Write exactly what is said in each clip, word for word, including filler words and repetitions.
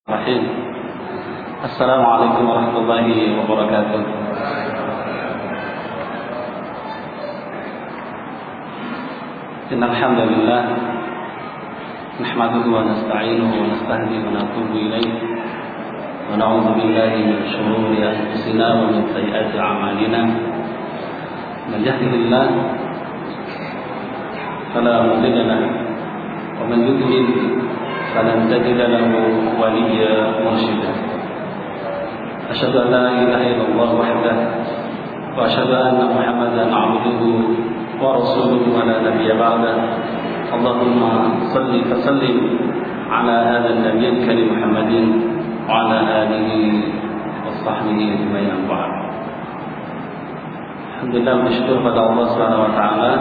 Rahim. Assalamualaikum warahmatullahi wabarakatuh. Innal hamdalillah nahmaduhu wa nasta'inuhu wa nastahdihi wa natubu ilayhi wa na'udzu billahi min shururi anfusina wa min sayyiati a'malina. Man yahdihillah fala mudilla lahu wa man yudlil فلن تجد له وليا مرشدا أشهد أن لا إله إلا الله وحده وأشهد أن محمدا عبده ورسوله ولا نبي بعده اللهم صل وسلم على هذا النبي الكريم محمد وعلى آله وصحبه أجمعين أما Alhamdulillah, bersyukur pada Allah Subhanahu wa taala.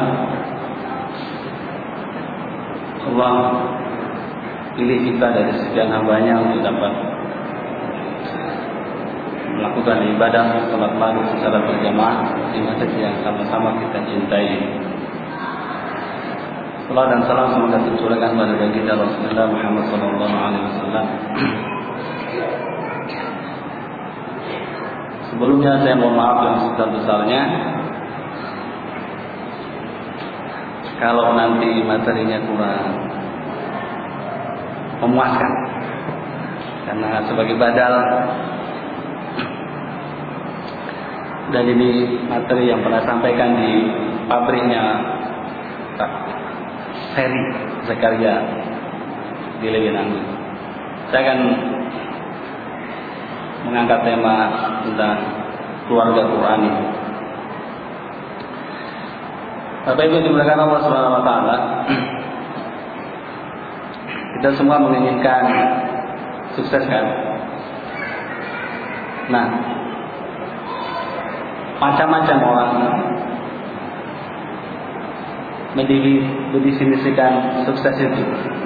Allah pilih kita dari sekian hambanya untuk dapat melakukan ibadah salat maghrib secara berjamaah di masjid yang sama-sama kita cintai. Salam dan salam semoga tercurahkan pada baginda Rasulullah Muhammad sallallahu alaihi wasallam. Sebelumnya saya mohon maaf yang sebesar-besarnya kalau nanti materinya kurang memuaskan, karena sebagai badal dan ini materi yang pernah sampaikan di pabriknya Pak Ferry Zakaria di Lewinangun. Saya akan mengangkat tema tentang keluarga Qurani. Bapak Ibu dimuliakan Allah Subhanahu wa taala, kita semua menginginkan sukses kan? Nah, macam-macam orang mendefinisikan sukses itu.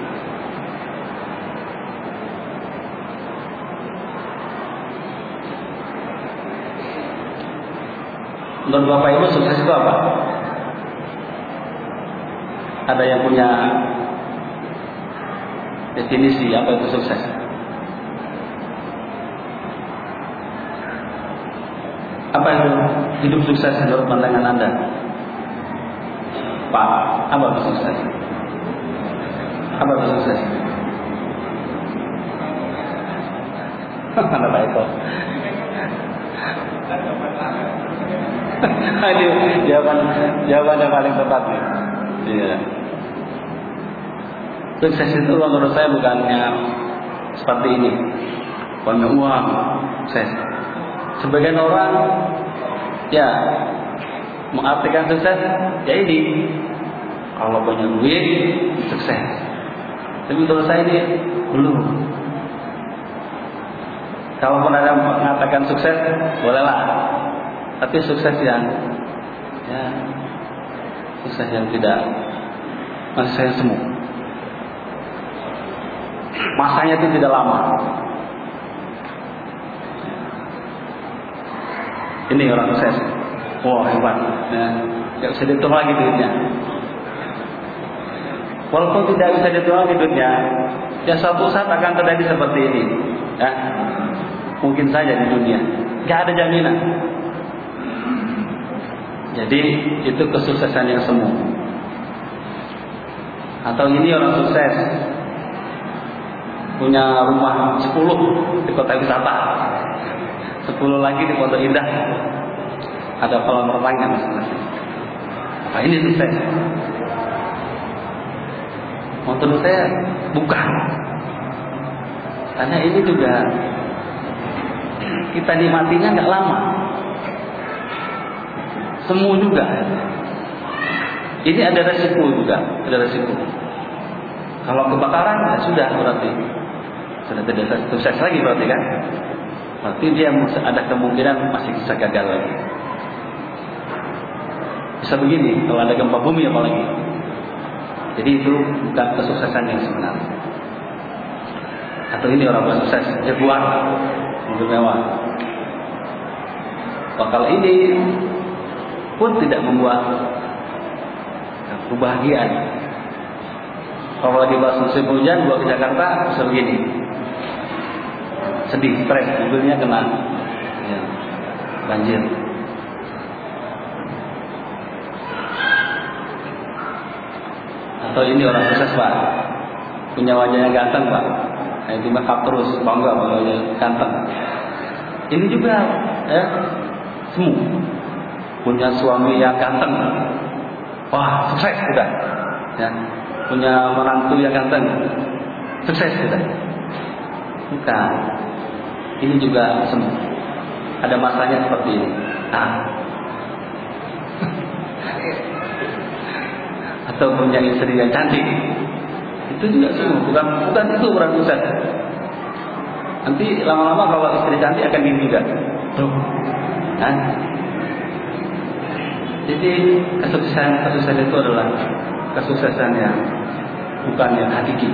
Menurut Bapak Ibu sukses itu apa? Ada yang punya definisi apa itu sukses? Apa itu hidup sukses menurut pandangan Anda? Pak, apa itu sukses? Apa itu sukses? Mana Pak Eko? Ini jawaban jawaban yang paling tepat nih. Iya. Sukses itu menurut saya bukannya seperti ini, punya uang, sukses. Sebagian orang ya mengartikan sukses ya ini, kalau punya duit sukses. Tapi menurut saya ini belum. Kalaupun ada mengatakan sukses, bolehlah. Tapi sukses yang ya sukses yang tidak masih saya semu. Masanya itu tidak lama. Ini orang sukses. Wah, hebat. Ya, tidak bisa dihitung lagi duitnya. Walaupun tidak bisa dihitung lagi duitnya, ya suatu saat akan terjadi seperti ini. Ya, mungkin saja di dunia. Tidak ada jaminan. Jadi itu kesuksesan yang semu. Atau ini orang sukses punya rumah sepuluh di kota wisata, sepuluh lagi di Pondok Indah, ada kolam renangnya masing-masing. Apa ini sukses? Menurut saya bukan. Karena ini juga kita nikmatinya nggak lama, semu juga. Ini ada resiko juga, ada resiko. Kalau kebakaran ya sudah berarti sudah tidak sukses lagi berarti kan? Berarti dia ada kemungkinan masih bisa gagal lagi. Bisa begini kalau ada gempa bumi apalagi. Jadi itu bukan kesuksesan yang sebenarnya. Atau ini orang sukses dia buat mobil mewah. Kalau ini pun tidak membuat kebahagiaan. Kalau lagi bahas musim hujan, gua ke Jakarta bisa begini. sedih, stres, mobilnya kena ya, banjir. Atau ini orang sukses Pak, punya wajahnya ganteng Pak, kayak di makeup terus, bangga wajahnya ganteng. Ini juga ya, semu, punya suami yang ganteng, wah sukses sudah. Ya, punya menantu yang ganteng, sukses sudah. Bukan, ini juga semu. Ada masanya seperti ini. Nah. Atau punya istri yang cantik, itu juga semu. Bukan, bukan itu orang sukses. Nanti lama-lama kalau istri cantik akan gini juga. Tuh. Nah. Jadi kesuksesan kesuksesan itu adalah kesuksesan yang bukan yang hakiki.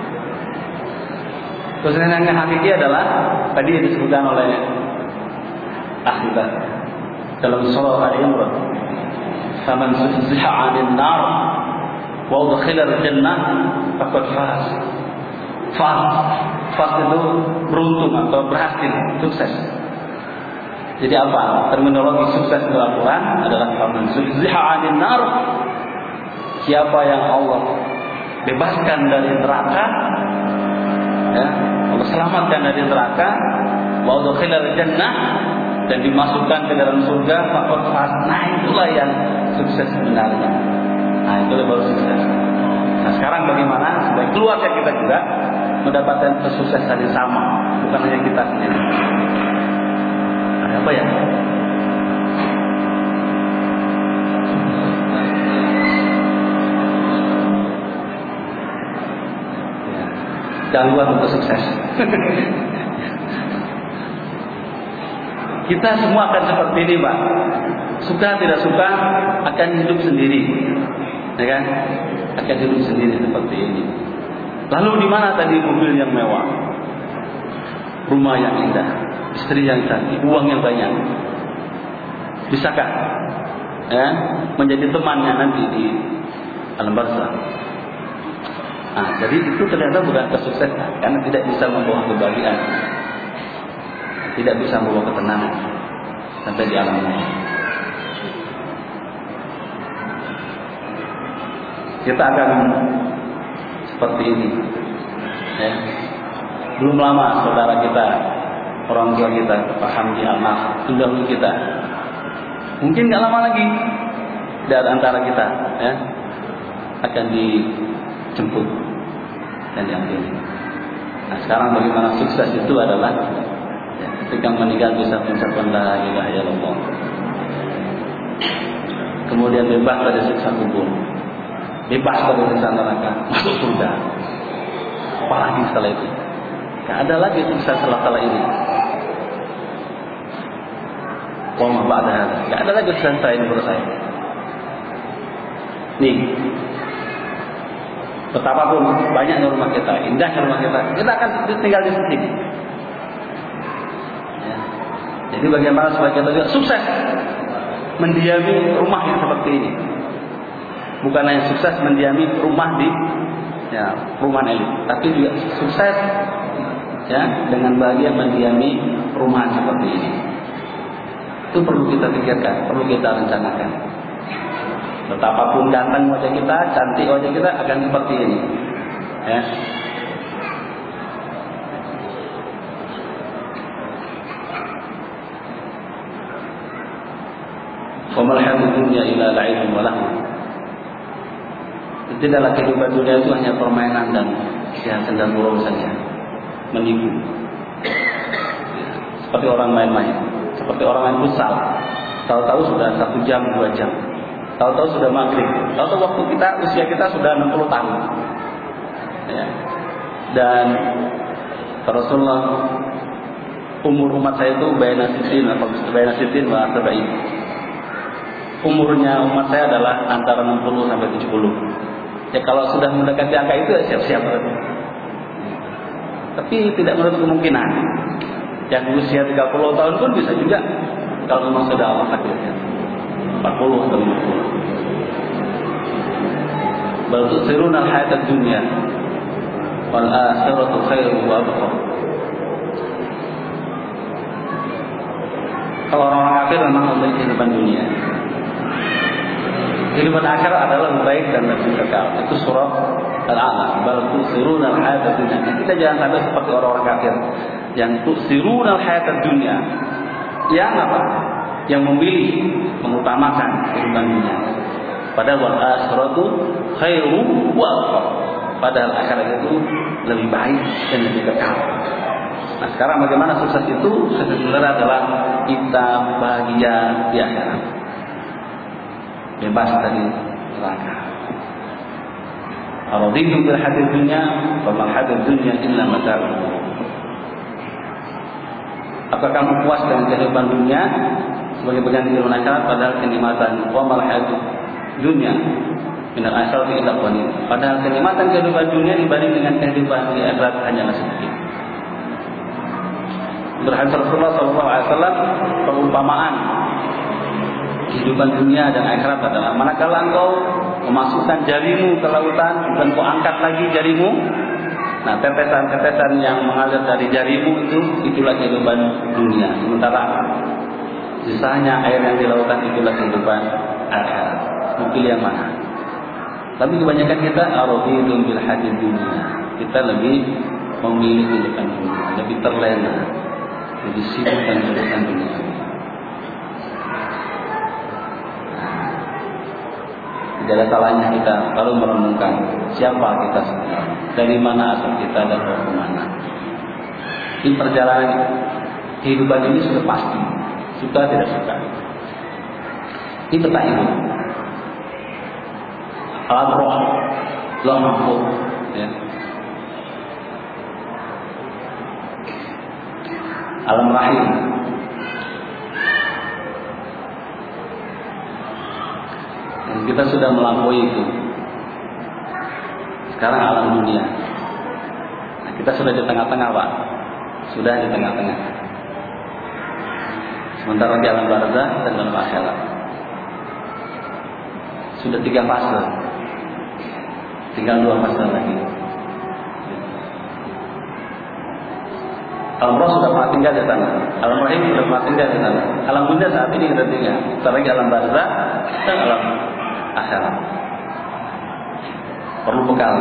Kesuksesan yang hakiki adalah tadi yang disebutkan oleh Akhibah dalam surah Al-Imran, "Faman zuhziha 'anil nar wa udkhila al-jannah faqad faz." Faz, faz itu beruntung atau berhasil, sukses. Jadi apa? Terminologi sukses dalam Al-Quran adalah faman zuhziha 'anil nar, siapa yang Allah bebaskan dari neraka, ya, Allah selamatkan dari neraka, wa udkhila al-jannah, dan dimasukkan ke dalam surga, faqad faz. Nah, itulah yang sukses sebenarnya. Nah, itu baru sukses. Nah, sekarang bagaimana supaya keluarga kita juga mendapatkan kesuksesan yang sama, bukan hanya kita sendiri. Ada apa ya? Gangguan untuk sukses. Kita semua akan seperti ini, Pak. Suka tidak suka akan hidup sendiri, ya kan? Akan hidup sendiri seperti ini. Lalu di mana tadi mobil yang mewah, rumah yang indah, istri yang cantik, uang yang banyak? Bisakah ya menjadi temannya nanti di alam barzakh? Nah, jadi itu ternyata bukan kesuksesan, karena tidak bisa membawa kebahagiaan, tidak bisa membawa ketenangan sampai di alam ini. Kita akan seperti ini, ya. Belum lama saudara kita, orang tua kita, Pak Hamdi Almas, pendahulu kita, mungkin nggak lama lagi dari antara kita, ya, akan dijemput dan diambil. Nah, sekarang bagaimana sukses itu adalah ya, ketika meninggal bisa mengucapkan la ilaha illallah, kemudian bebas dari siksa kubur, bebas dari siksa neraka, masuk surga. Apalagi setelah itu, tidak ada lagi siksa setelah ini. Wama ba'da, tidak ada lagi siksa setelah ini menurut saya. Nih, betapapun banyaknya rumah kita, indahnya rumah kita, kita akan tinggal di sini. Ya. Jadi bagaimana supaya kita juga sukses mendiami rumah yang seperti ini? Bukan hanya sukses mendiami rumah di ya, rumah elit, tapi juga sukses ya dengan bahagia mendiami rumah seperti ini. Itu perlu kita pikirkan, perlu kita rencanakan. Betapapun ganteng wajah kita, cantik wajah kita akan seperti ini, ya. Wa mal hayatud dunya illa la'ibun wa lahu. Tidaklah kehidupan dunia itu hanya permainan dan ya senda gurau saja, menipu. Seperti orang main-main, seperti orang main futsal. Tahu-tahu sudah satu jam, dua jam. Tahu-tahu sudah maghrib. Tahu-tahu waktu kita, usia kita sudah enam puluh tahun. Ya. Dan Rasulullah, umur umat saya itu baina sitin atau baina sitin wa sab'in. Umurnya umat saya adalah antara enam puluh sampai tujuh puluh. Ya kalau sudah mendekati angka itu ya siap-siap. Tapi tidak menutup kemungkinan. Yang usia tiga puluh tahun pun bisa juga kalau memang sudah Allah takdirkan. empat puluh atau lima puluh. Bal tusiruna al-hayatad dunya wal akhiratu khairu wa abqa. Kalau orang kafir memang memiliki kehidupan dunia. Kehidupan akhirat adalah lebih baik dan lebih kekal. Itu surah Al-A'la. Bal tu'siruna al-hayata dunya. Nah, kita jangan sampai seperti orang-orang kafir yang tu'siruna al-hayata dunya. Yang apa? Yang memilih, mengutamakan kehidupan dunia. Padahal wal akhiratu khairu wa abqa. Padahal akhirat itu lebih baik dan lebih kekal. Nah, sekarang bagaimana sukses itu? Sukses sebenarnya adalah kita bahagia di akhirat. Bebas dari neraka. Araditu bil hadid dunya wa mal hadid dunya illa mata'ul. Apakah kamu puas dengan kehidupan dunia sebagai bagian kehidupan akhirat, padahal kenikmatan wa mal hadid dunya minal akhirati illa qalil. Padahal kenikmatan kehidupan dunia dibanding dengan kehidupan di akhirat hanyalah sedikit. Berhadis Rasulullah sallallahu alaihi wasallam, perumpamaan kehidupan dunia dan akhirat adalah manakala engkau memasukkan jarimu ke lautan dan kau angkat lagi jarimu, nah tetesan-tetesan yang mengalir dari jarimu itu itulah kehidupan dunia. Sementara sisanya air yang di lautan itulah kehidupan akhirat. Mau pilih yang mana? Tapi kebanyakan kita aradidun bil hadid dunia. Kita lebih memilih kehidupan dunia, lebih terlena, lebih sibuk dengan kehidupan dunia. Tidak ada salahnya kita lalu merenungkan siapa kita sebenarnya, dari mana asal kita dan mau kemana. Di perjalanan kehidupan ini sudah pasti, suka tidak suka. Ini peta hidup. Alam roh, alam mahfuz, ya. Alam rahim. Dan kita sudah melampaui itu. Sekarang alam dunia. Nah, kita sudah di tengah-tengah, Pak. Sudah di tengah-tengah. Sementara di alam barzakh dan alam akhirat. Sudah tiga fase. Tinggal dua fase lagi. Alam roh sudah pernah tinggal di sana. Alam rahim sudah pernah tinggal di sana. Alam dunia saat ini kita tinggal. Setelah lagi alam barzakh dan alam akhirat. Perlu bekal.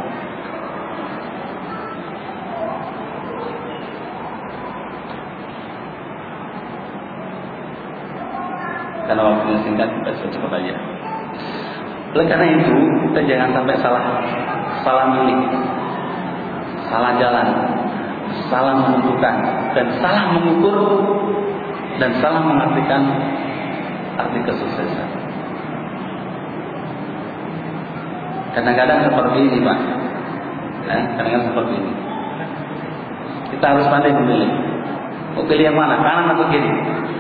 Karena waktunya singkat, kita cepat aja. Oleh karena itu, kita jangan sampai salah salah milih, salah jalan, salah menentukan, dan salah mengukur, dan salah mengartikan arti kesuksesan. Kadang-kadang seperti ini, Pak. Eh, kadang-kadang seperti ini. Kita harus pandai memilih. Mau pilih yang mana, kanan atau kiri?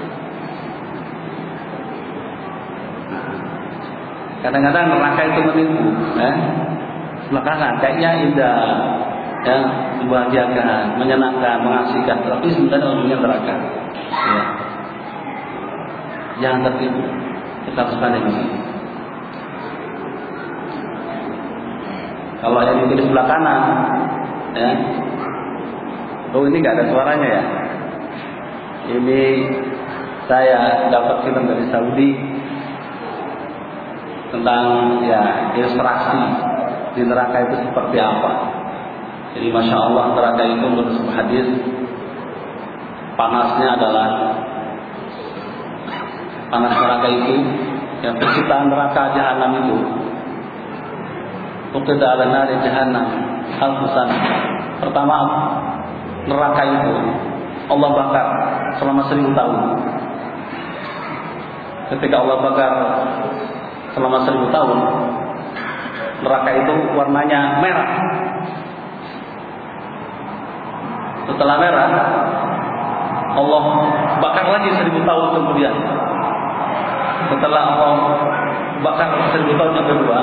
Kadang-kadang neraka itu menipu, eh? Sebelah kanan kayaknya indah, ya, membahagiakan, menyenangkan, mengasihkan, tapi sebenarnya ujungnya neraka. Ya. Jangan tertipu. Kita harus pandai memilih. Kalau yang dipilih sebelah kanan, ya, oh ini nggak ada suaranya ya. Ini saya dapat film dari Saudi tentang ya ilustrasi di neraka itu seperti apa. Jadi masya Allah neraka itu menurut sebuah hadis panasnya adalah panas neraka itu yang penciptaan neraka jahanam itu. Uqida ala nari jahannam al-fusan. Pertama neraka itu Allah bakar selama seribu tahun. Ketika Allah bakar selama seribu tahun, neraka itu warnanya merah. Setelah merah, Allah bakar lagi seribu tahun kemudian. Setelah Allah bakar seribu tahun yang kedua,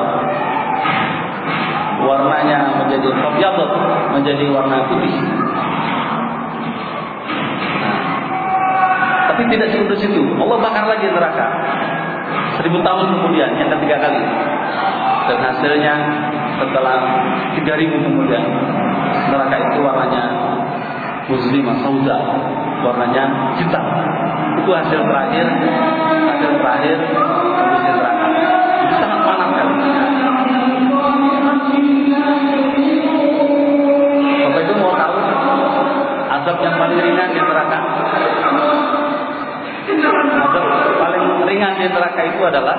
warnanya menjadi abyad, menjadi warna putih. Nah, tapi tidak cukup di situ, Allah bakar lagi neraka seribu tahun kemudian, yang ketiga kali. Dan hasilnya setelah tiga ribu kemudian, neraka itu warnanya muslimah sauda, warnanya hitam. Itu hasil terakhir, hasil terakhir kondisi neraka. Itu sangat panas kan. Bapak itu mau tahu azab yang paling ringan di neraka? Azab paling ringan di neraka itu adalah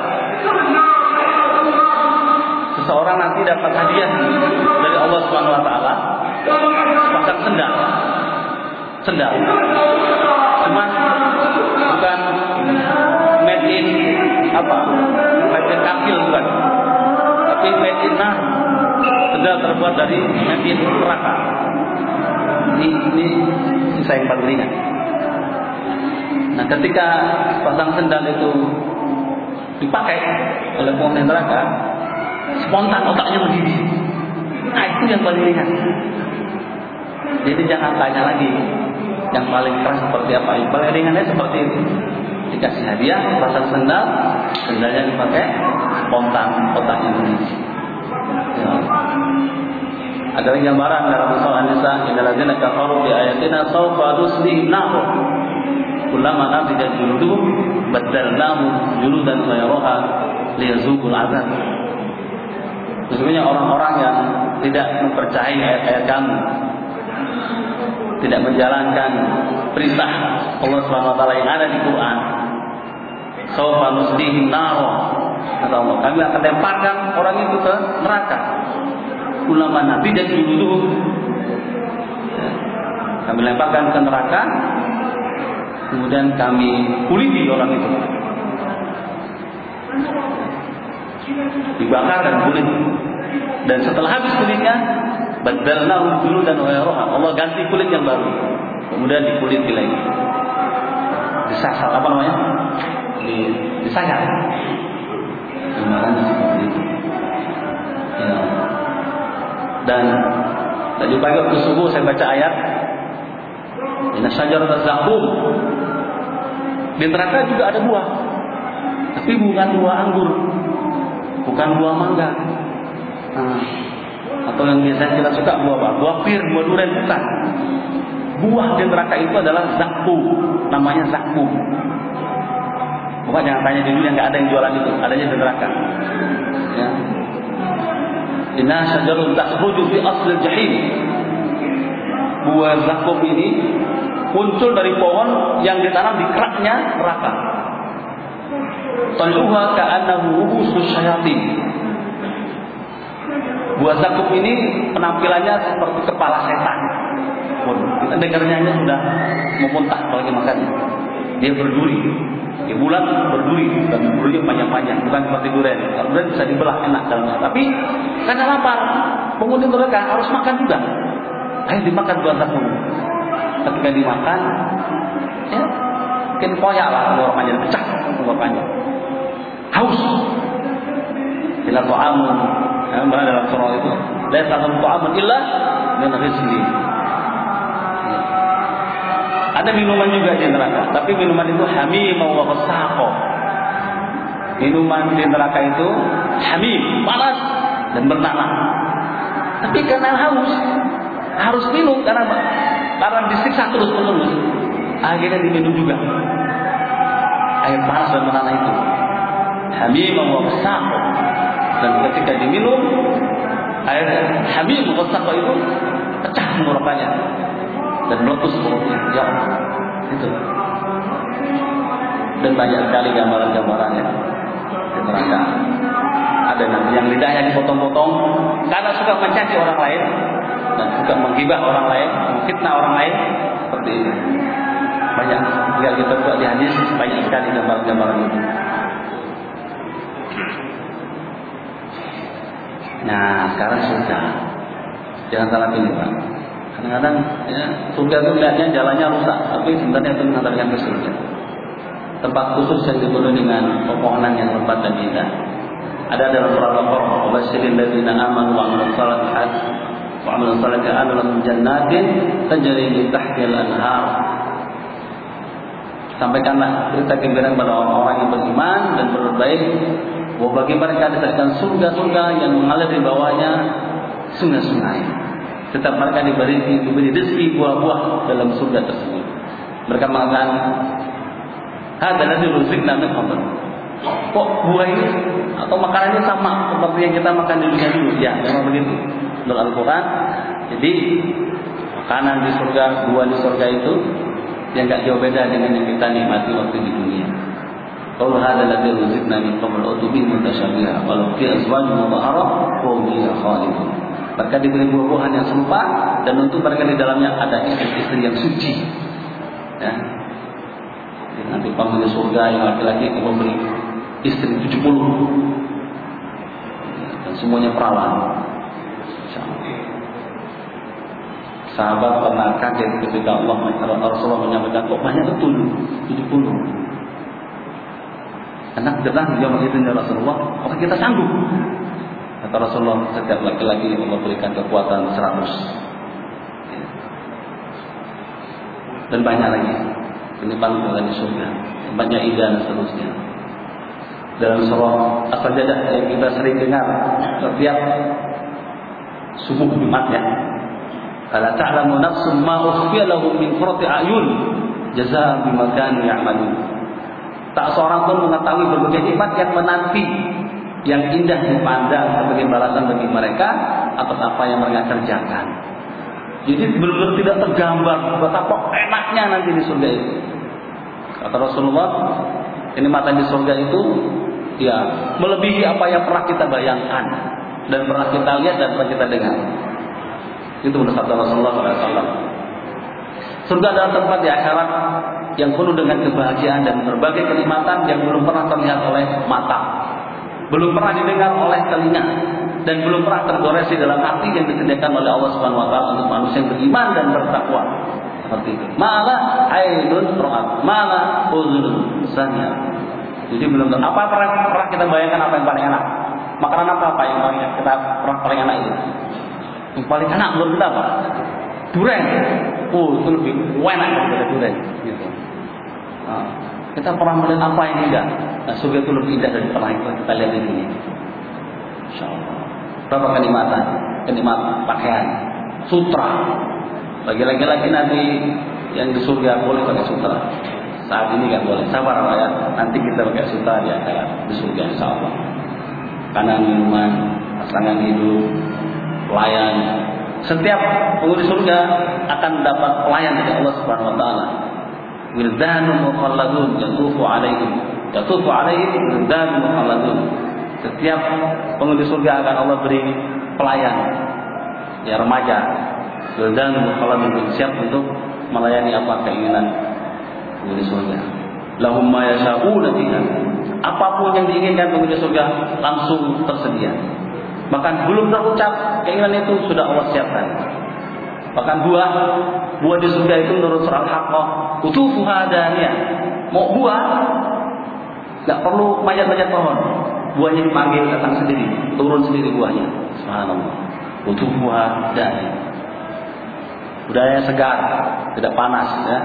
seseorang nanti dapat hadiah dari Allah Subhanahu Wa Taala sepasang sendal, sendal. Cuma bukan made in apa, made in kafir bukan, tapi made in nar, sendal terbuat dari made in neraka. Ini ini sisa yang paling ringan. Nah, ketika sepasang sendal itu dipakai oleh penghuni neraka, spontan otaknya mendidih. Nah, itu yang paling ringan. Jadi jangan tanya lagi yang paling keras seperti apa. Yang paling ringannya seperti itu. Dikasih hadiah pasang sendal, sendalnya dipakai, spontan otaknya mendidih. Ya. Ada gambaran dalam surah An-Nisa, innal ladzina kafaru bi ayatina sawfa nuslihim nar. Kullama nadijat juluduhum baddalnahum juludan ghayraha liyazuqul azab. Sesungguhnya orang-orang yang tidak mempercayai ayat-ayat kami, tidak menjalankan perintah Allah Subhanahu wa taala yang ada di Quran, sawfa nuslihim nar, kata Allah, kami akan lemparkan orang itu ke neraka. Ulama nabi dan juluduhum, kami lemparkan ke neraka, kemudian kami kuliti orang itu, dibakar dan kulit. Dan setelah habis kulitnya, badalnahum juludan ghayraha, Allah ganti kulit yang baru, kemudian dikuliti lagi, disasar apa namanya, di disayat. Gambarannya seperti itu. Ya. Dan tadi pagi waktu subuh saya baca ayat inna syajarat zaqqum. Di neraka juga ada buah, tapi bukan buah anggur, bukan buah mangga. Nah, atau yang biasanya kita suka buah apa? Buah pir, buah durian, bukan. Buah di neraka itu adalah zaqqum, namanya zaqqum. Bapak jangan tanya dulu yang nggak ada yang jualan itu, adanya di neraka. Ya. Inna syajarun takhruju fi aslil jahim. Buah zaqqum ini muncul dari pohon yang ditanam di keraknya neraka. Tal'uha ka'annahu ru'usus syayatin. Buah zaqqum ini penampilannya seperti kepala setan. Kita dengarnya aja sudah memuntah kalau kita makannya. Dia berduri, dia bulat berduri, dan durinya panjang-panjang, bukan seperti durian. Kalau durian bisa dibelah enak dalamnya. Tapi karena lapar, penghuni neraka harus makan juga. Ayo dimakan buah zaqqum. Ketika dimakan, ya, mungkin koyak lah tenggorokannya, pecah tenggorokannya. Haus. Ila ta'amun, ya, berada dalam surah itu. La ta'amun ta'amun illa min ghislin. Ada minuman juga di neraka, tapi minuman itu hamim wa ghassaqa. Minuman di neraka itu hamim, panas dan bernanah. Tapi karena haus, harus minum karena karena disiksa terus menerus. Akhirnya diminum juga air panas dan bernanah itu. Hamim wa ghassaqa. Dan ketika diminum air hamim wa ghassaqa itu pecah tenggorokannya dan meletus perutnya. Ya, itu. Dan banyak sekali gambaran-gambarannya di neraka. Ada nanti yang lidahnya dipotong-potong karena suka mencaci orang lain dan suka menghibah orang lain, memfitnah orang lain, seperti ini. Banyak. Tinggal kita buat di hadis, banyak sekali gambaran-gambaran itu. Nah, sekarang sudah. Jangan salah pilih, Pak. Kadang-kadang ya, surga itu lihatnya jalannya rusak, tapi sebenarnya itu mengantarkan ke surga. Tempat khusus yang dipenuhi dengan pepohonan yang lebat dan indah. Ada dalam surah Al-Baqarah, "Wabasyiril ladzina amanu wa 'amilus shalihat wa 'amilus shalihat lahum jannatin tajri min tahtiha al-anhar." Sampaikanlah berita gembira kepada orang-orang yang beriman dan berbuat baik, bahwa bagi mereka disediakan surga-surga yang mengalir di bawahnya sungai-sungai. Tetap mereka diberi diberi rezeki buah-buah dalam surga tersebut. Mereka mengatakan, "Hadzal ladzi ruzqna min qabl." Kok buah ini atau makanan ini sama seperti yang kita makan di dunia dulu? Ya, memang begitu. Menurut Al-Quran, jadi makanan di surga, buah di surga itu yang enggak jauh beda dengan yang kita nikmati waktu di dunia. Qaul hadzal ladzi ruzqna min qabl utubi mutasyabiha walau fi azwajin mudahharah wa hum fiha khalidun. Mereka diberi buah-buahan yang serupa dan untuk mereka di dalamnya ada istri-istri yang suci. Ya. Nanti penghuni surga yang laki-laki akan memberi istri tujuh puluh dan semuanya perawan. Sahabat pernah kaget ketika Allah Rasulullah menyampaikan, kok banyak betul tujuh puluh. Anak gerah dia begitu ya Rasulullah, apakah kita sanggup? Kata Rasulullah, setiap laki-laki Allah berikan kekuatan seratus. Dan banyak lagi kenikmatan di surga, tempatnya indah dan seterusnya. Dalam surah As-Sajdah yang kita sering dengar setiap subuh Jumat ya. Fala ta'lamu nafsun ma ukhfiya lahum min qurrati a'yun jazaa'an bima kanu ya'malun. Tak seorang pun mengetahui berbagai nikmat yang menanti, yang indah dipandang sebagai balasan bagi mereka atas apa yang mereka kerjakan. Jadi benar-benar tidak tergambar betapa enaknya nanti di surga itu. Kata Rasulullah, kenikmatan di surga itu ya melebihi apa yang pernah kita bayangkan dan pernah kita lihat dan pernah kita dengar. Itu menurut kata Rasulullah shallallahu alaihi wasallam. Surga adalah tempat di akhirat yang penuh dengan kebahagiaan dan berbagai kenikmatan yang belum pernah terlihat oleh mata, belum pernah didengar oleh telinga, dan belum pernah tergoresi dalam hati yang disediakan oleh Allah Subhanahu Wa Taala untuk manusia yang beriman dan bertakwa. Seperti itu. Mala ainun ra'at, mala uzunun sami'at. Jadi belum tahu apa pernah, pernah kita bayangkan apa yang paling enak. Makanan apa apa yang paling kita pernah paling enak itu? Yang paling enak menurut kita apa? Durian. Oh, itu lebih enak daripada durian. Gitu. Nah, kita pernah melihat apa yang indah. Nah, surga itu lebih indah dari pernah itu kita lihat di dunia. Insyaallah. Berapa kenikmatan? Kenikmatan pakaian, sutra. Bagi laki-laki nanti yang di surga boleh pakai sutra. Saat ini kan boleh. Sabar Pak ya. Nanti kita pakai sutra di akhirat di surga insyaallah. Kanan minuman, pasangan hidup, pelayan. Setiap penghuni surga akan mendapat pelayan dari Allah Subhanahu wa taala. Wildanun mukhalladun yatufu alaihim. Yatufu alaihim wildanun mukhalladun. Setiap penghuni surga akan Allah beri pelayan, ya remaja, dan mukhalladun siap untuk melayani apa keinginan penghuni surga. Lahum ma yasha'una fiha. Apapun yang diinginkan penghuni surga langsung tersedia. Bahkan belum terucap keinginan itu sudah Allah siapkan. Bahkan buah, buah di surga itu menurut surah Al-Haqqah, utufuha daniyah. Mau buah, enggak perlu manjat-manjat pohon. Buahnya dipanggil datang sendiri, turun sendiri buahnya. Subhanallah. Utufuha daniyah. Udara segar, tidak panas ya.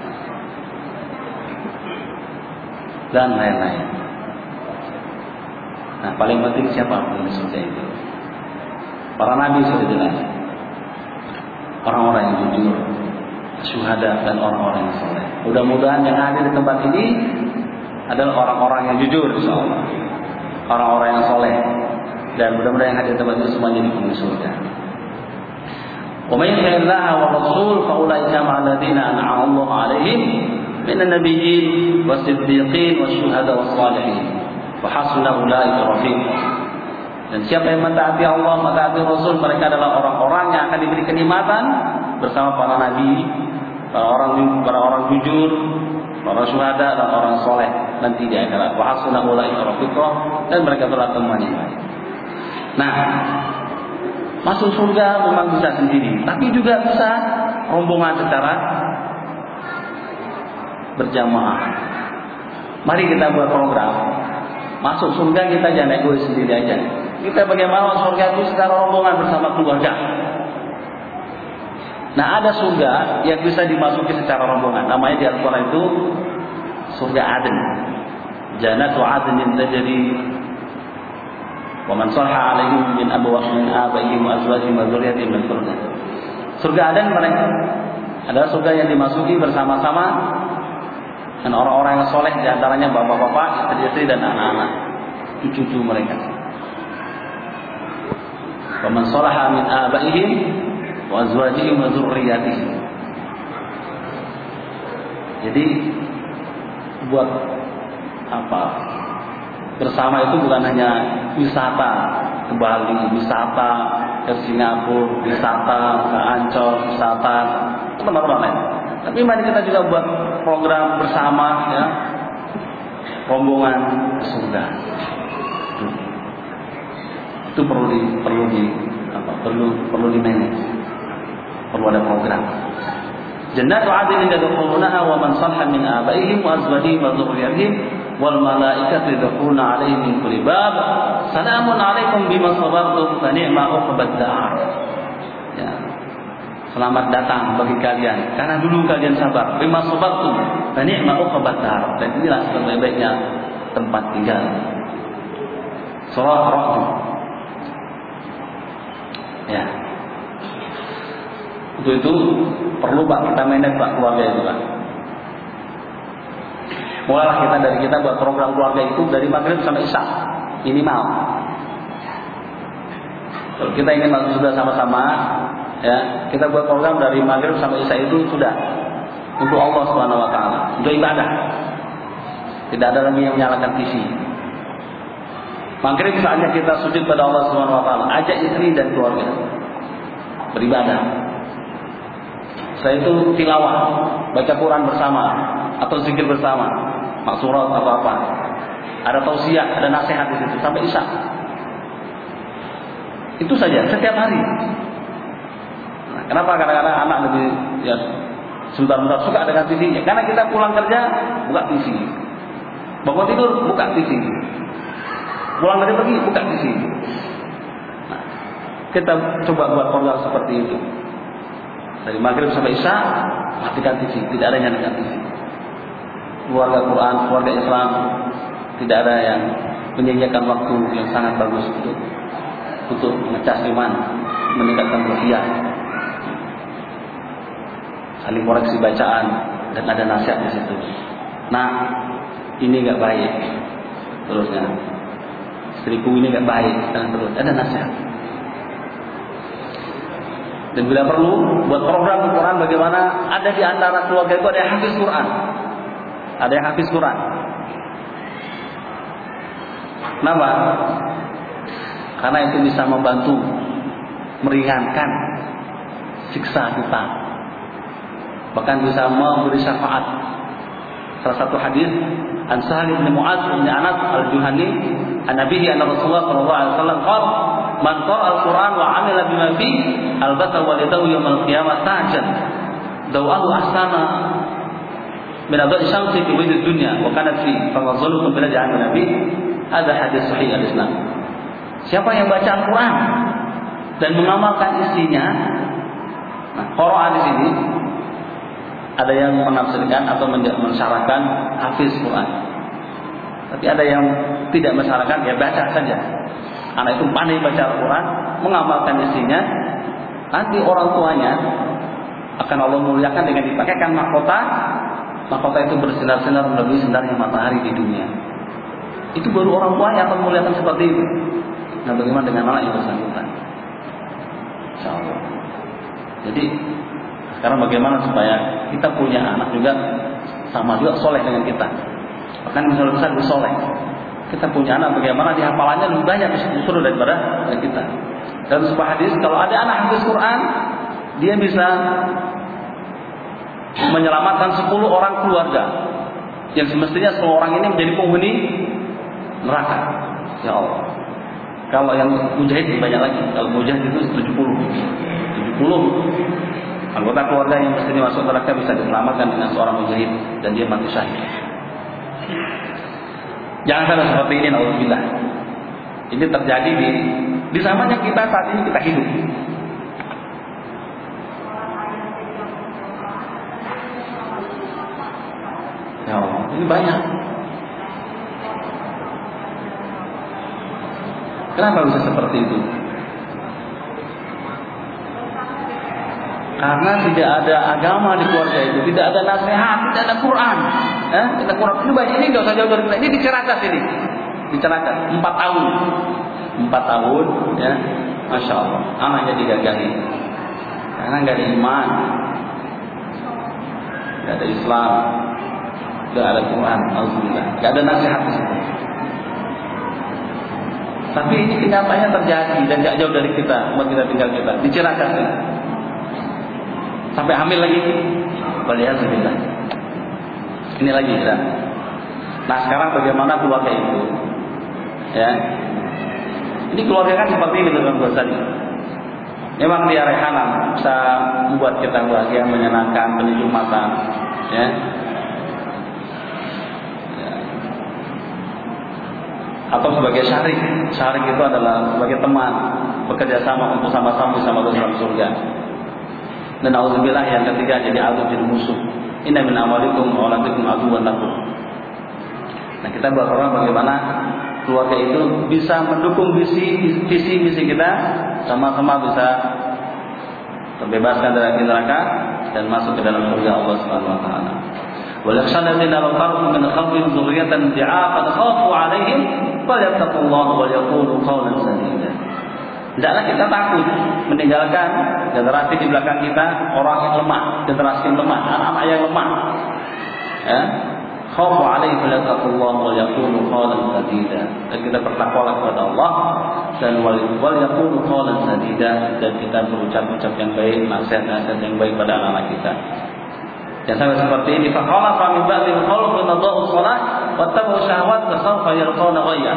Dan lain-lain. Nah, paling penting siapa penghuni surga itu? Para nabi sudah jelas. Orang-orang yang jujur, syuhada dan orang-orang yang saleh. Mudah-mudahan yang hadir di tempat ini adalah orang-orang yang jujur insyaallah. Orang-orang yang saleh dan mudah-mudahan yang hadir di tempat ini semuanya di penghuni surga. Wa may yuti'illaha wa rasul fa ulaika ma'al ladzina an'ama Allahu 'alaihim minan nabiyyin was-siddiqin wasyuhada was-shalihin. Wa hasuna ulaika rafiqa. Dan siapa yang mentaati Allah, mentaati Rasul, mereka adalah orang-orang yang akan diberi kenikmatan bersama para nabi, para orang para orang jujur, para syuhada dan orang soleh nanti di akhirat. Wa hasuna ulaika rafiqa, dan mereka telah teman yang baik. Nah, masuk surga memang bisa sendiri, tapi juga bisa rombongan secara berjamaah. Mari kita buat program. Masuk surga kita jangan egois sendiri aja. Kita bagaimana surga itu secara rombongan bersama keluarga. Nah, ada surga yang bisa dimasuki secara rombongan. Namanya di Al-Quran itu surga Aden. Jannatu Adnin tajri wa man salaha alaihim min abwaihim abaihim wa azwajihim wa dzurriyyatihim min surga. Surga Aden mereka adalah surga yang dimasuki bersama-sama dan orang-orang yang soleh, diantaranya bapak-bapak, istri-istri dan anak-anak, cucu-cucu mereka. Wa man salaha min abaihim wa azwajihim wa dzurriyyatihim. Jadi buat apa? Bersama itu bukan hanya wisata ke Bali, wisata ke Singapura, wisata ke Ancol, wisata ke tempat-tempat lain. Tapi mari kita juga buat program bersama, ya, rombongan ke surga. Itu perlu di perlu di apa? Perlu perlu di manage. Perlu ada program. Jannatu 'adnin yadkhulunaha wa man salaha min abaihim wa azwajihim wa dzurriyyatihim wal malaikatu yadkhuluna 'alaihim min kulli bab. Salamun 'alaikum bima sabartum fa ni'ma 'uqbad dar. Ya. Selamat datang bagi kalian karena dulu kalian sabar. Bima sabartum fa ni'ma 'uqbad dar. Dan inilah sebaik-baiknya tempat tinggal. Surah Ar-Ra'd. Ya. Untuk itu perlu Pak kita manage Pak keluarga itu Pak. Mulailah kita dari kita buat program keluarga itu dari maghrib sampai isya minimal. Kalau kita ingin masuk sudah sama-sama, ya kita buat program dari maghrib sampai isya itu sudah untuk Allah Subhanahu Wa Taala, untuk ibadah. Tidak ada lagi yang menyalakan T V. Maghrib saatnya kita sujud pada Allah Subhanahu Wa Taala, ajak istri dan keluarga beribadah. Saya itu tilawah, baca Quran bersama atau zikir bersama, maksurat atau apa. Ada tausiah, ada nasihat di situ sampai isya. Itu saja setiap hari. Nah, kenapa kadang-kadang anak lebih ya sebentar-bentar suka dengan T V? Ya, karena kita pulang kerja buka T V, bangun tidur buka T V, pulang dari pagi buka T V. Nah, kita coba buat program seperti itu. Dari maghrib sampai isya matikan T V, tidak ada yang nyalakan T V. Keluarga Quran, keluarga Islam, tidak ada yang menyia-nyiakan waktu yang sangat bagus untuk untuk mengecas iman, meningkatkan ruhiyah, saling koreksi bacaan dan ada nasihat di situ. Nah, ini nggak baik, terusnya istriku ini nggak baik, dan terus ada nasihat. Dan bila perlu buat program Quran bagaimana ada di antara keluarga itu ada yang hafiz Quran, ada yang hafiz Quran. Kenapa? Karena itu bisa membantu meringankan siksa kita, bahkan bisa memberi syafaat. Salah satu hadis An Sahal bin Mu'adz bin Anas al-Juhani an-Nabi anna Rasulullah sallallahu alaihi wasallam qala man qara'a al-Qur'an wa 'amila bima fi al-basa walidahu yaumil qiyamah tajan dawahu ahsana min adai syamsi fi wajhi dunya wa kana fi fawazzaluhu bil ja'al nabi. Ada hadis sahih al-Islam. Siapa yang baca Al-Qur'an dan mengamalkan isinya, nah, qara'a di sini ada yang menafsirkan atau mensyarahkan hafiz Quran. Tapi ada yang tidak mensyarahkan, ya baca saja. Anak itu pandai baca Al-Quran, mengamalkan isinya, nanti orang tuanya akan Allah muliakan dengan dipakaikan mahkota. Mahkota itu bersinar-sinar melebihi sinarnya matahari di dunia. Itu baru orang tua yang akan muliakan seperti itu. Nah, bagaimana dengan anak yang bersangkutan? Insyaallah. Jadi sekarang bagaimana supaya kita punya anak juga sama juga soleh dengan kita. Bahkan misalnya besar lebih soleh. Kita punya anak bagaimana dia hafalannya lebih banyak justru daripada kita. Dan sebuah hadis kalau ada anak hafiz Quran, dia bisa menyelamatkan sepuluh orang keluarga yang semestinya sepuluh orang ini menjadi penghuni neraka. Ya Allah. Kalau yang mujahid banyak lagi. Kalau mujahid itu tujuh puluh. tujuh puluh anggota keluarga yang mestinya masuk neraka bisa diselamatkan dengan seorang mujahid dan dia mati syahid. Jangan sampai seperti ini, naudzubillah. Ini terjadi di di zamannya kita saat ini kita hidup. Ya Allah, ini banyak. Kenapa bisa seperti itu? Karena tidak ada agama di keluarga itu, tidak ada nasihat, tidak ada Quran. Eh, tidak Quran. Ini baik, ini enggak usah jauh dari kita. Ini di Ciracas ini. Di Ciracas, empat tahun. Empat tahun, ya. Masya Allah. Anaknya digagahi. Karena enggak ada iman. Enggak ada Islam. Enggak ada Quran, alhamdulillah. Enggak ada nasihat di situ. Tapi ini kenyataannya terjadi dan enggak jauh dari kita, buat kita tinggal kita di Ciracas ini. Sampai hamil lagi. Waliyahzubillah. Ini lagi kita. Nah, sekarang bagaimana keluarga itu? Ya. Ini keluarga kan seperti ini teman-teman tadi. Memang dia rehanan, bisa membuat kita bahagia, menyenangkan, penyejuk mata, ya. Atau sebagai syarik. Syarik itu adalah sebagai teman, bekerja sama untuk sama-sama bisa masuk dalam surga. Dan auzubillah yang ketiga jadi adu jadi musuh. Inna min amalikum wa auladikum aduwwan lakum. Nah, kita berharap bagaimana keluarga itu bisa mendukung visi visi misi kita, sama-sama bisa terbebaskan dari neraka dan masuk ke dalam surga Allah Subhanahu wa taala. Wa yakhshana alladzina law taraku min khalqihim dzurriyyatan di'afan khafu 'alaihim falyattaqullaha wa yaqulu qawlan sadida. Tidaklah kita takut meninggalkan generasi di belakang kita orang yang lemah, generasi yang lemah, anak-anak yang lemah. Ya. Khaufu 'alaihim falyattaqullaha wa yaqulu qawlan sadida. Dan kita bertakwalah kepada Allah dan wal yaqulu qawlan sadida, dan kita berucap-ucap yang baik, nasihat-nasihat yang baik pada anak-anak kita. Yang sampai seperti ini, faqala fa min ba'dil khalqi nadau shalah wa tabu syahwat fa sawfa yalqawna ghayya.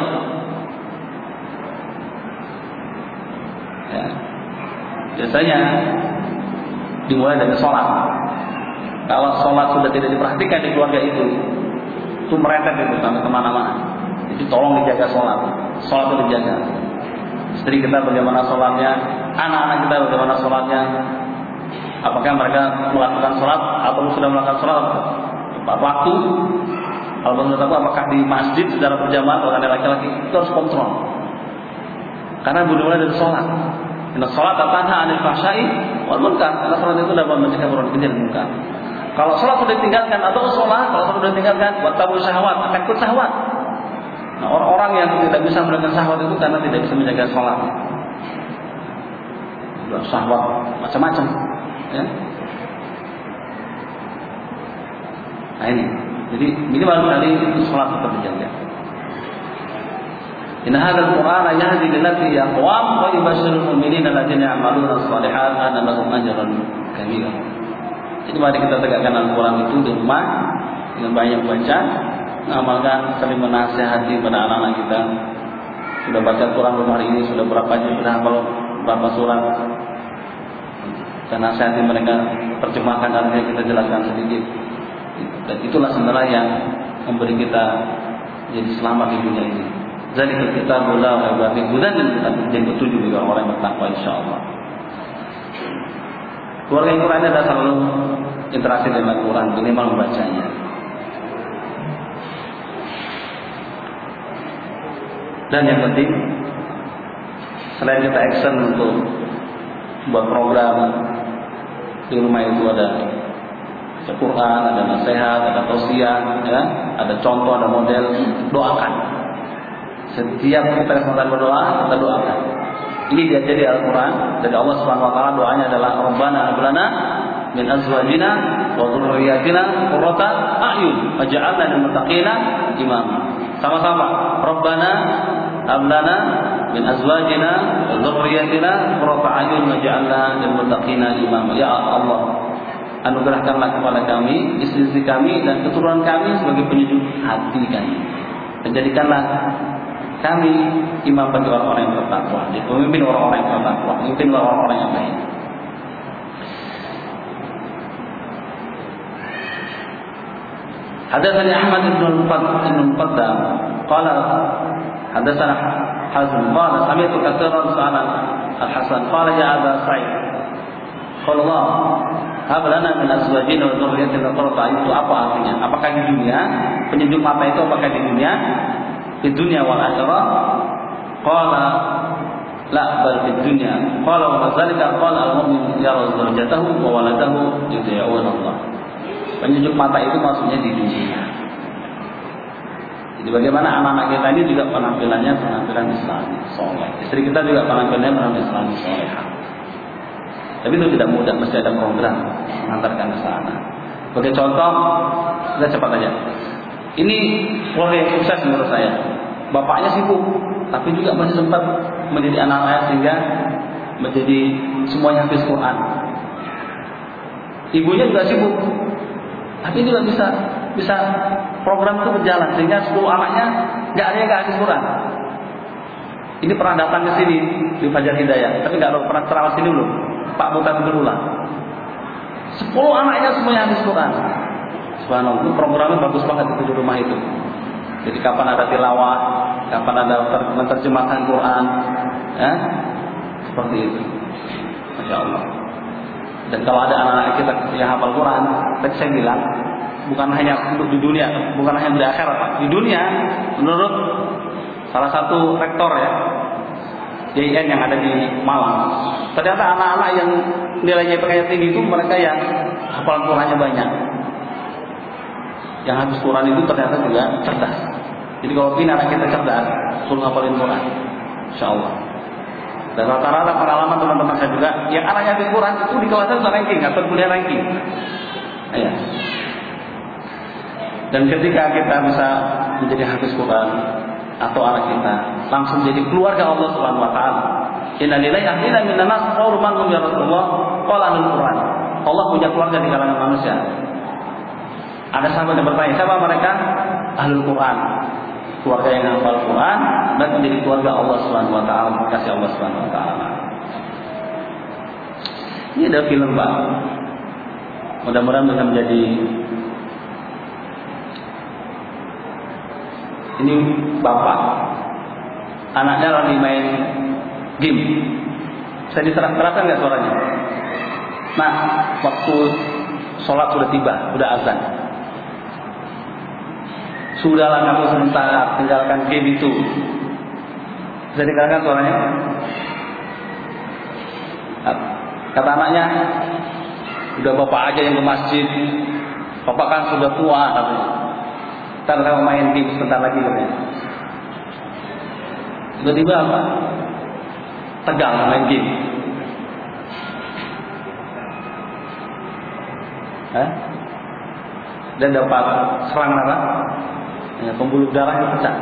Ya. Biasanya dimulai dari sholat. Kalau sholat sudah tidak diperhatikan di keluarga itu, itu merembet itu sampai kemana-mana. Jadi tolong dijaga sholat. Sholat itu dijaga. Istri kita bagaimana sholatnya, anak-anak kita bagaimana sholatnya. Apakah mereka melakukan sholat atau sudah melakukan sholat tepat waktu? Kalau belum tahu apakah di masjid secara berjamaah kalau ada laki-laki, itu harus kontrol. Karena dimulai dari sholat. Inna sholat tanha 'anil fahsya'i wal munkar. Karena sholat itu dapat mencegah perbuatan keji dan munkar. Kalau sholat sudah ditinggalkan atau sholat kalau sudah ditinggalkan, buat tabu syahwat, akan ikut syahwat. Nah, orang-orang yang tidak bisa melakukan syahwat itu karena tidak bisa menjaga sholat. Syahwat macam-macam. Ya. Nah ini, jadi minimal kali sholat tetap dijaga. Inna hadzal Qur'ana yahdi lillati aqwam wa yubashshirul mu'minina alladziina ya'maluna ash-shalihat anna lahum ajran kabira. Jadi mari kita tegakkan Al-Qur'an itu di rumah dengan banyak baca, mengamalkan, saling menasihati pada anak-anak kita. Sudah baca Quran hari ini, sudah berapa juz, sudah hafal berapa surat. Kita nasihati mereka, terjemahkan artinya, kita jelaskan sedikit. Dan itulah sebenarnya yang memberi kita jadi selamat di dunia ini. Zalikal kitabul la raiba fihi hudan lil muttaqin, jadi petunjuk bagi orang yang bertakwa insyaallah. Keluarga yang Quran adalah selalu interaksi dengan Quran, minimal membacanya. Dan yang penting, selain kita action untuk buat program di rumah itu ada Quran, ada nasihat, ada tausiah, ya, ada contoh, ada model, doakan. Setiap kita kesempatan berdoa, kita doakan. Ini diajari Al-Quran dari Allah Subhanahu Wa Taala. Doanya adalah Rabbana hab lana min azwajina wa dhurriyyatina qurrata a'yun waj'alna lil muttaqina imama. Sama-sama. Rabbana hab lana min azwajina wa dhurriyyatina qurrata a'yun waj'alna lil muttaqina imama. Ya Allah, anugerahkanlah kepada kami istri-istri kami dan keturunan kami sebagai penyejuk hati kami. Menjadikanlah kami imam bagi orang-orang yang bertakwa, pemimpin orang-orang yang bertakwa, pemimpin orang-orang yang baik. Hadatsani Ahmad bin al-Qaddam qala hadatsana Hazm qala sami'tu katsiran sa'ala al-Hasan qala ya Aba Sa'id qala Allah hab lana min azwajina wa dhurriyyatina qurrata a'yun. Itu apa artinya? Apakah di dunia penyejuk mata itu apakah di dunia di dunia wal akhirah? Qala La bal fid dunya. Qala wa dzalika qala al-mu'min yara zawjatahu wa waladahu yuti'una Allah. Penunjuk mata itu maksudnya di dunia. Jadi bagaimana anak-anak kita ini juga penampilannya penampilan Islami, soleh. Istri kita juga penampilannya penampilan Islami, soleh. Tapi itu tidak mudah, mesti ada program mengantarkan ke sana. Sebagai contoh, kita cepat aja. Ini keluarga yang sukses menurut saya. Bapaknya sibuk, tapi juga masih sempat mendidik anak-anaknya sehingga menjadi semuanya hafiz Quran. Ibunya juga sibuk, tapi juga bisa bisa program itu berjalan sehingga sepuluh anaknya nggak ada yang nggak hafiz Quran. Ini pernah datang ke sini di Fajar Hidayah, tapi nggak pernah terawat sini belum. Pak Bukan berulang. Sepuluh anaknya semuanya hafiz Quran. Subhanallah, itu programnya bagus banget itu di rumah itu. Jadi kapan ada tilawah, kapan ada menerjemahkan Quran, ya, seperti itu. Masya Allah. Dan kalau ada anak-anak kita yang hafal Quran, tadi saya bilang, bukan hanya untuk di dunia, bukan hanya di akhirat, Pak. Di dunia, menurut salah satu rektor ya, J I N yang ada di Malang, ternyata anak-anak yang nilainya pengen tinggi itu mereka yang hafalan Qurannya banyak. Yang habis Quran itu ternyata juga cerdas. Jadi kalau ini anak kita cerdas, suruh hafalin Quran, insya Allah. Dan rata-rata pengalaman teman-teman saya juga, yang anaknya habis Quran itu di kelasnya sudah ranking atau kuliah ranking. Ya. Dan ketika kita bisa menjadi hafiz Quran atau anak kita langsung jadi keluarga Allah Subhanahu Wa Taala. Inna lillahi wa inna ilaihi raji'un. Qauman hum ya Rasulullah qala al-Quran. Allah punya keluarga di kalangan manusia. Ada sahabat yang bertanya, siapa mereka? Ahlul Quran, keluarga yang hafal Quran dan menjadi keluarga Allah Subhanahu Wa Taala, kasih Allah Subhanahu Wa Taala. Ini ada film Pak, mudah-mudahan bisa menjadi. Ini bapak, anaknya lagi main game. Saya diterang-terangkan nggak suaranya? Nah, waktu sholat sudah tiba, sudah azan. Sudahlah kamu sementara tinggalkan game itu. Bisa dengarkan suaranya? Kata anaknya, udah bapak aja yang ke masjid. Bapak kan sudah tua, katanya. Ntar kamu main game sebentar lagi, katanya. Tiba-tiba apa? Tegang main game. Hah? Dan dapat serang darah, ya, pembuluh darah yang pecah.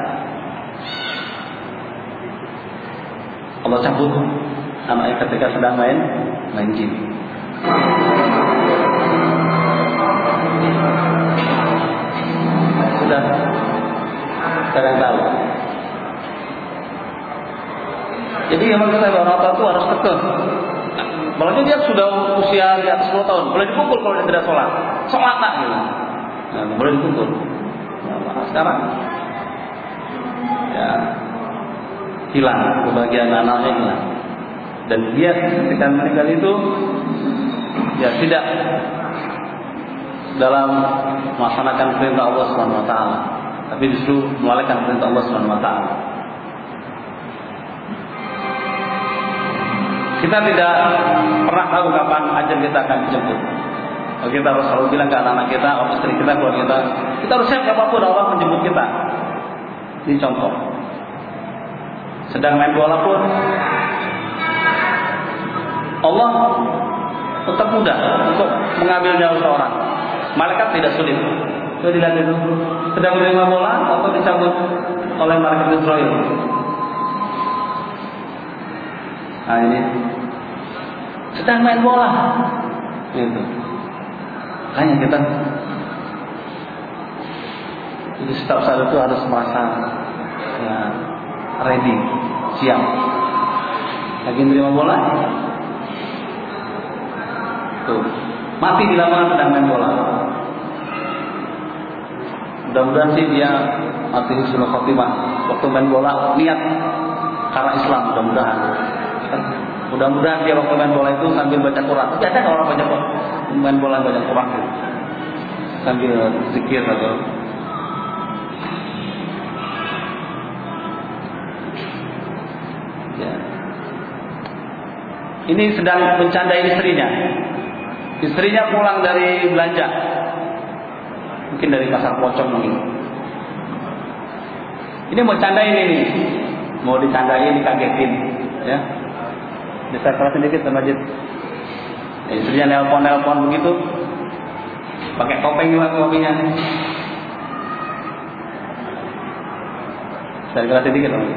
Allah cabut anaknya ketika sedang main main game. Sudah sekarang tahu. Jadi yang kita orang tua itu harus tegur. Apalagi dia sudah usia di atas sepuluh tahun, boleh dipukul kalau dia tidak sholat. Sholat nak gitu. Nah, boleh dipukul. Nah, sekarang ya hilang kebahagiaan anaknya hilang. Dan dia ketika meninggal itu ya tidak dalam melaksanakan perintah Allah Subhanahu Wa Taala, tapi justru melalaikan perintah Allah Subhanahu Wa Taala. Kita tidak pernah tahu kapan ajal kita akan dijemput. Kita harus selalu bilang ke anak-anak kita, atau istri kita, keluarga kita, kita harus siap apapun Allah menjemput kita. Ini contoh. Sedang main bola pun, Allah tetap mudah untuk mengambil nyawa seorang. Malaikat tidak sulit. Coba dilihat itu. Sedang menerima bola atau dicabut oleh malaikat Israel. Nah ini sedang main bola, gitu. Makanya kita jadi setiap saat itu harus merasa ya, ready, siap. Lagi menerima bola, tuh mati di lapangan sedang main bola. Mudah-mudahan sih dia mati husnul khotimah waktu main bola, niat karena Islam, mudah-mudahan. Mudah-mudahan dia waktu main bola itu sambil baca Quran. Tidak ada orang baca bola, main bola baca Quran gitu. Sambil zikir atau ya. ini sedang bercandai istrinya. Istrinya pulang dari belanja, mungkin dari pasar pocong mungkin. Ini mau candain ini, mau dicandain, dikagetin, ya. Bisa keras sedikit sama Jid. Ya, istrinya nelpon-nelpon begitu, pakai topeng juga suaminya. Saya keras sedikit dong.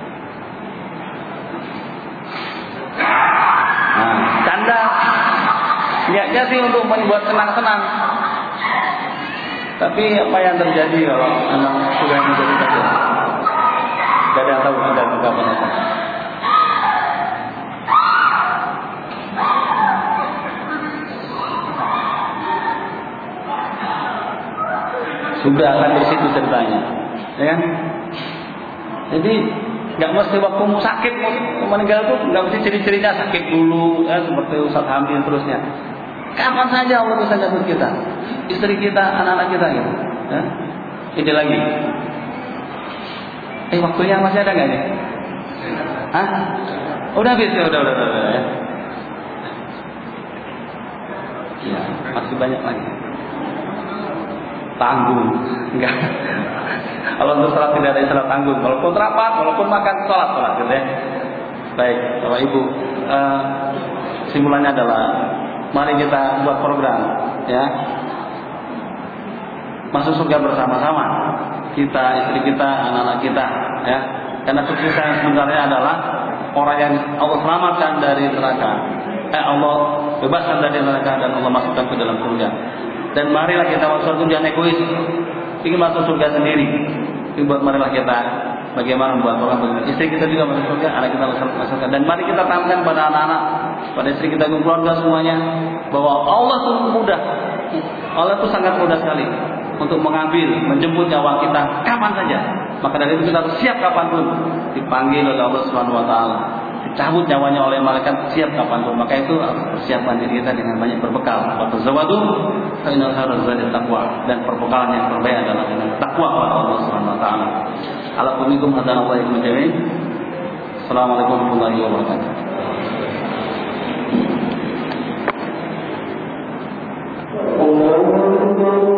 Nah, canda. Niatnya sih untuk membuat senang-senang. Tapi apa yang terjadi kalau anak sudah menjadi saja? Tidak ada yang tahu ada juga apa. Sudah akan di situ ceritanya, ya kan? Jadi nggak mesti waktu mau sakit mau meninggal tuh nggak mesti ciri-cirinya sakit dulu, ya seperti Ustaz hamil terusnya. Kapan saja Allah bisa jemput kita, istri kita, anak-anak kita gitu. Ya? Ini lagi. Eh waktunya masih ada nggak nih? Hah? Udah habis ya, udah, udah, udah, udah ya. Ya, masih banyak lagi. Tanggung, enggak. Kalau untuk sholat tidak ada istilah tanggung. Walaupun rapat, walaupun makan sholat, sholat gitu ya. Baik, Bapak Ibu, uh, simpulannya adalah mari kita buat program, ya. Masuk surga bersama-sama. Kita, istri kita, anak-anak kita, ya. Karena kita sebenarnya adalah orang yang Allah selamatkan dari neraka. Eh, Allah bebaskan dari neraka dan Allah masukkan ke dalam surga. Dan marilah kita masuk surga, jangan egois. Ingin masuk surga sendiri. Ingin buat marilah kita bagaimana membuat orang bagaimana. Istri kita juga masuk surga, anak kita masuk surga. Dan mari kita tanamkan pada anak-anak, pada istri kita dan keluarga semuanya bahwa Allah itu mudah. Allah itu sangat mudah sekali untuk mengambil, menjemput nyawa kita kapan saja. Maka dari itu kita harus siap kapanpun dipanggil oleh Allah Subhanahu Wa Taala. Cabut nyawanya oleh malaikat siap kapanpun. Maka itu persiapan diri kita dengan banyak berbekal. Waktu zawadu, karena harus ada takwa, dan perbekalan yang terbaik adalah dengan takwa kepada Allah Subhanahu Wa Taala. Alaikum warahmatullahi wabarakatuh. Assalamualaikum warahmatullahi wabarakatuh.